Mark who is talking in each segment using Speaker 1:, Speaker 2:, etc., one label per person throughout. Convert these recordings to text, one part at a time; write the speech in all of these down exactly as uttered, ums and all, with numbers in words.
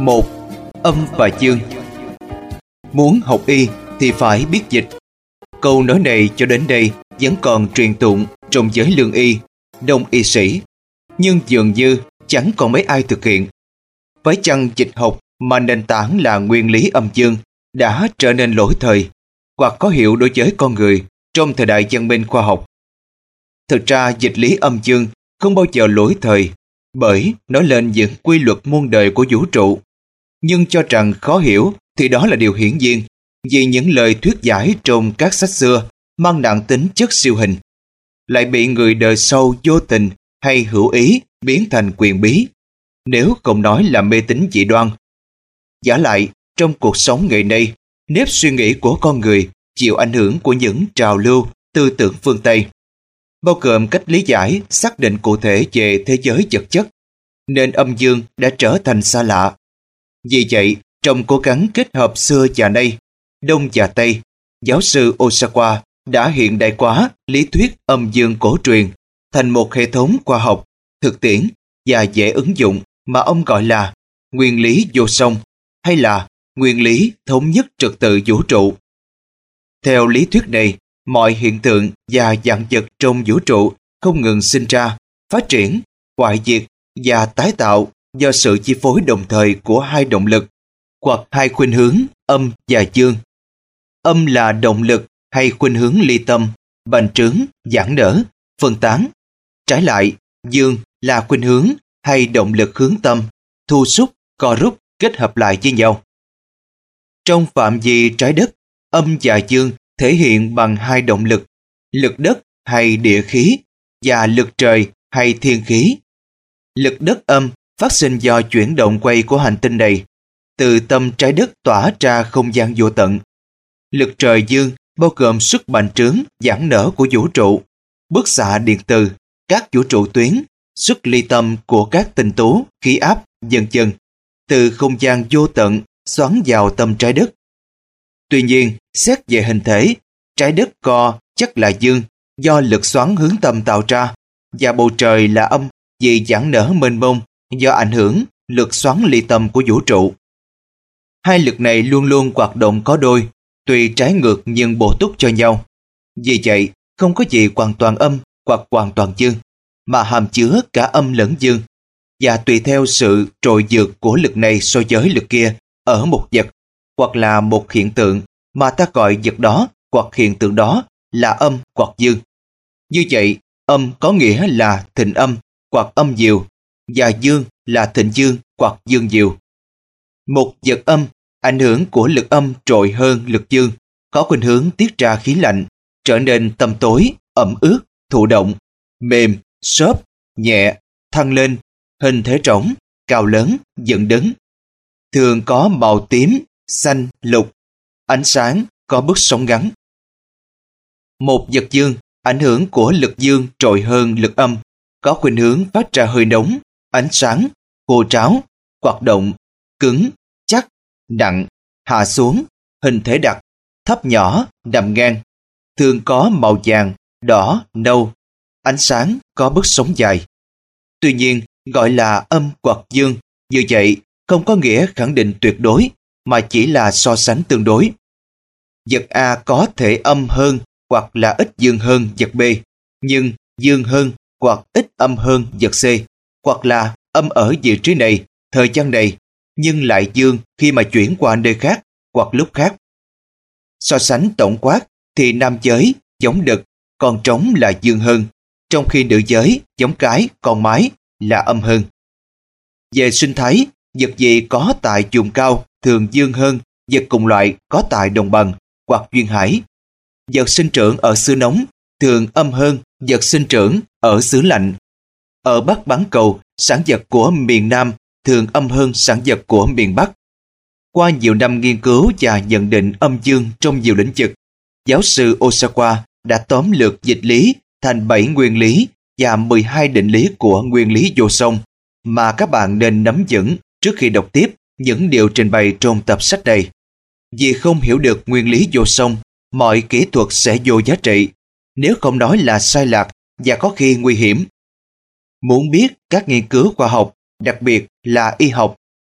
Speaker 1: một. Âm và dương. Muốn học y thì phải biết dịch. Câu nói này cho đến đây vẫn còn truyền tụng trong giới lương y, đông y sĩ, nhưng dường như chẳng còn mấy ai thực hiện. Phải chăng dịch học mà nền tảng là nguyên lý âm dương đã trở nên lỗi thời hoặc có hiệu đối với con người trong thời đại văn minh khoa học? Thực ra dịch lý âm dương không bao giờ lỗi thời, bởi nói lên những quy luật muôn đời của vũ trụ. Nhưng cho rằng khó hiểu thì đó là điều hiển nhiên, vì những lời thuyết giải trong các sách xưa mang nặng tính chất siêu hình, lại bị người đời sau vô tình hay hữu ý biến thành quyền bí, nếu không nói là mê tín dị đoan. Giả lại, trong cuộc sống ngày nay, nếp suy nghĩ của con người chịu ảnh hưởng của những trào lưu tư tưởng phương Tây, bao gồm cách lý giải, xác định cụ thể về thế giới vật chất, nên âm dương đã trở thành xa lạ. Vì vậy, trong cố gắng kết hợp xưa và nay, Đông và Tây, giáo sư Osawa đã hiện đại hóa lý thuyết âm dương cổ truyền thành một hệ thống khoa học, thực tiễn và dễ ứng dụng mà ông gọi là nguyên lý vô song, hay là nguyên lý thống nhất trật tự vũ trụ. Theo lý thuyết này, mọi hiện tượng và vạn vật trong vũ trụ không ngừng sinh ra, phát triển, hoại diệt và tái tạo do sự chi phối đồng thời của hai động lực hoặc hai khuynh hướng âm và dương. Âm là động lực hay khuynh hướng ly tâm, bành trướng, giãn nở, phân tán. Trái lại, dương là khuynh hướng hay động lực hướng tâm, thu xúc, co rút, kết hợp lại với nhau. Trong phạm vi trái đất, âm và dương thể hiện bằng hai động lực, lực đất hay địa khí và lực trời hay thiên khí. Lực đất âm phát sinh do chuyển động quay của hành tinh này, từ tâm trái đất tỏa ra không gian vô tận. Lực trời dương bao gồm sức bành trướng, giãn nở của vũ trụ, bức xạ điện từ, các vũ trụ tuyến, sức ly tâm của các tinh tú, khí áp, vân vân, từ không gian vô tận xoắn vào tâm trái đất. Tuy nhiên, xét về hình thể, trái đất co chắc là dương do lực xoắn hướng tâm tạo ra, và bầu trời là âm vì giãn nở mênh mông do ảnh hưởng lực xoắn ly tâm của vũ trụ. Hai lực này luôn luôn hoạt động có đôi, tuy trái ngược nhưng bổ túc cho nhau. Vì vậy, không có gì hoàn toàn âm hoặc hoàn toàn dương, mà hàm chứa cả âm lẫn dương, và tùy theo sự trội dược của lực này so với lực kia ở một vật hoặc là một hiện tượng mà ta gọi vật đó hoặc hiện tượng đó là âm hoặc dương. Như vậy, âm có nghĩa là thịnh âm hoặc âm diều, và dương là thịnh dương hoặc dương diều. Một vật âm, ảnh hưởng của lực âm trội hơn lực dương, có khuynh hướng tiết ra khí lạnh, trở nên tăm tối, ẩm ướt, thụ động, mềm, xốp, nhẹ, thăng lên, hình thể rỗng, cao lớn, dựng đứng. Thường có màu tím, xanh, lục, ánh sáng, có bước sóng ngắn. Một vật dương, ảnh hưởng của lực dương trội hơn lực âm, có khuynh hướng phát ra hơi nóng, ánh sáng, khô ráo, hoạt động, cứng, chắc, nặng, hạ xuống, hình thể đặc, thấp nhỏ, nằm ngang. Thường có màu vàng, đỏ, nâu, ánh sáng, có bước sóng dài. Tuy nhiên, gọi là âm hoặc dương, như vậy không có nghĩa khẳng định tuyệt đối, mà chỉ là so sánh tương đối. Vật A có thể âm hơn hoặc là ít dương hơn vật B, nhưng dương hơn hoặc ít âm hơn vật C, hoặc là âm ở vị trí này, thời gian này, nhưng lại dương khi mà chuyển qua nơi khác hoặc lúc khác. So sánh tổng quát thì nam giới giống đực, con trống là dương hơn, trong khi nữ giới giống cái, con mái là âm hơn. Về sinh thái, vật gì có tại vùng cao thường dương hơn vật cùng loại có tại đồng bằng hoặc duyên hải. Vật sinh trưởng ở xứ nóng thường âm hơn vật sinh trưởng ở xứ lạnh. Ở Bắc bán cầu, sản vật của miền Nam thường âm hơn sản vật của miền Bắc. Qua nhiều năm nghiên cứu và nhận định âm dương trong nhiều lĩnh vực, giáo sư Osawa đã tóm lược dịch lý thành bảy nguyên lý và mười hai định lý của nguyên lý vô song mà các bạn nên nắm vững trước khi đọc tiếp những điều trình bày trong tập sách này. Vì không hiểu được nguyên lý vô song, mọi kỹ thuật sẽ vô giá trị, nếu không nói là sai lạc và có khi nguy hiểm. Muốn biết các nghiên cứu khoa học, đặc biệt là y học,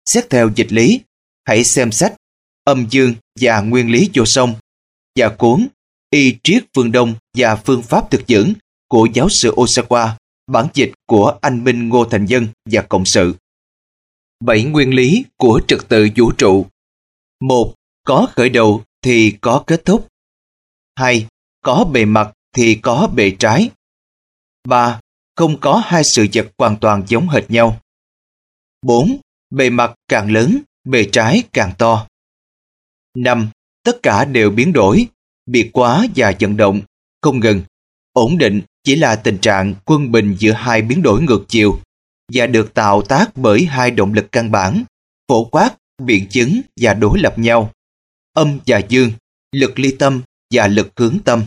Speaker 1: Xét theo dịch lý, hãy xem sách Âm dương và nguyên lý vô song và cuốn Y triết phương Đông và phương pháp thực dưỡng của giáo sư Osawa, bản dịch của anh Minh Ngô Thành Dân và Cộng sự. Bảy nguyên lý của trật tự vũ trụ. Một. Có khởi đầu thì có kết thúc. Hai. Có bề mặt thì có bề trái. Ba. Không có hai sự vật hoàn toàn giống hệt nhau. Bốn. Bề mặt càng lớn, bề trái càng to. Năm. Tất cả đều biến đổi, biệt hóa và vận động, không ngừng. Ổn định chỉ là tình trạng quân bình giữa hai biến đổi ngược chiều và được tạo tác bởi hai động lực căn bản, phổ quát, biện chứng và đối lập nhau. Âm và dương, lực ly tâm và lực hướng tâm.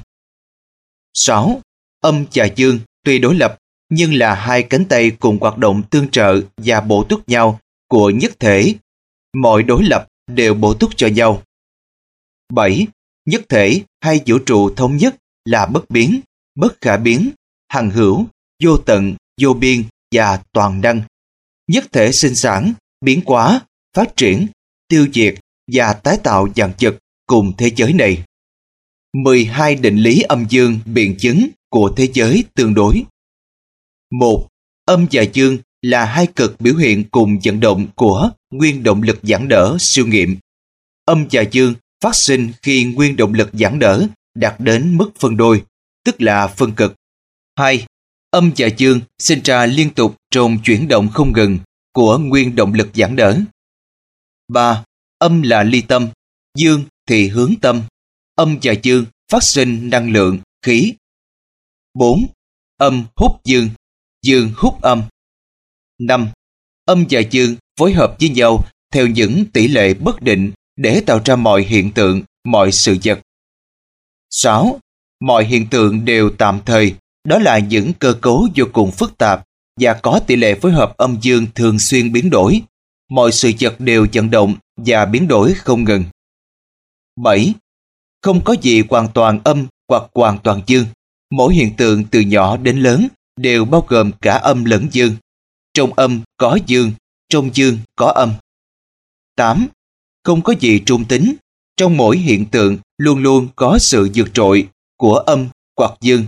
Speaker 1: Sáu. Âm và dương tuy đối lập nhưng là hai cánh tay cùng hoạt động tương trợ và bổ túc nhau của nhất thể. Mọi đối lập đều bổ túc cho nhau. Bảy. Nhất thể hay vũ trụ thống nhất là bất biến, bất khả biến, hằng hữu, vô tận, vô biên và toàn năng. Nhất thể sinh sản, biến hóa, phát triển, tiêu diệt và tái tạo vạn vật cùng thế giới này. mười hai định lý âm dương biện chứng của thế giới tương đối. Một. Âm và dương là hai cực biểu hiện cùng vận động của nguyên động lực giãn đỡ siêu nghiệm. Âm và dương phát sinh khi nguyên động lực giãn đỡ đạt đến mức phân đôi, tức là phân cực. Hai. Âm và dương sinh ra liên tục trong chuyển động không ngừng của nguyên động lực giãn đỡ. Ba. Âm là ly tâm, dương thì hướng tâm. Âm và dương phát sinh năng lượng, khí. Bốn. Âm hút dương, dương hút âm. Năm. Âm và dương phối hợp với nhau theo những tỷ lệ bất định để tạo ra mọi hiện tượng, mọi sự vật. Sáu. Mọi hiện tượng đều tạm thời, đó là những cơ cấu vô cùng phức tạp và có tỷ lệ phối hợp âm dương thường xuyên biến đổi. Mọi sự vật đều vận động và biến đổi không ngừng. Bảy. Không có gì hoàn toàn âm hoặc hoàn toàn dương. Mỗi hiện tượng từ nhỏ đến lớn đều bao gồm cả âm lẫn dương. Trong âm có dương, trong dương có âm. Tám. Không có gì trung tính. Trong mỗi hiện tượng luôn luôn có sự vượt trội của âm hoặc dương.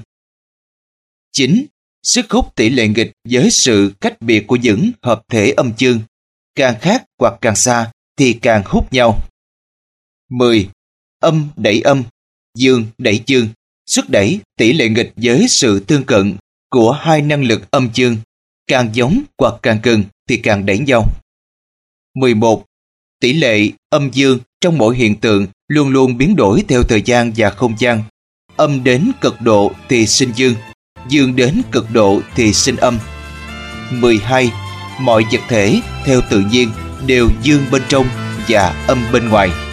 Speaker 1: Chín. Sức hút tỷ lệ nghịch với sự cách biệt của những hợp thể âm dương. Càng khác hoặc càng xa thì càng hút nhau. Mười. Âm đẩy âm, dương đẩy dương. Sức đẩy tỷ lệ nghịch với sự tương cận của hai năng lực âm dương. Càng giống hoặc càng gần thì càng đẩy nhau. Mười một. Tỷ lệ âm dương trong mỗi hiện tượng luôn luôn biến đổi theo thời gian và không gian. Âm đến cực độ thì sinh dương, dương đến cực độ thì sinh âm. Mười hai. Mọi vật thể theo tự nhiên đều dương bên trong và âm bên ngoài.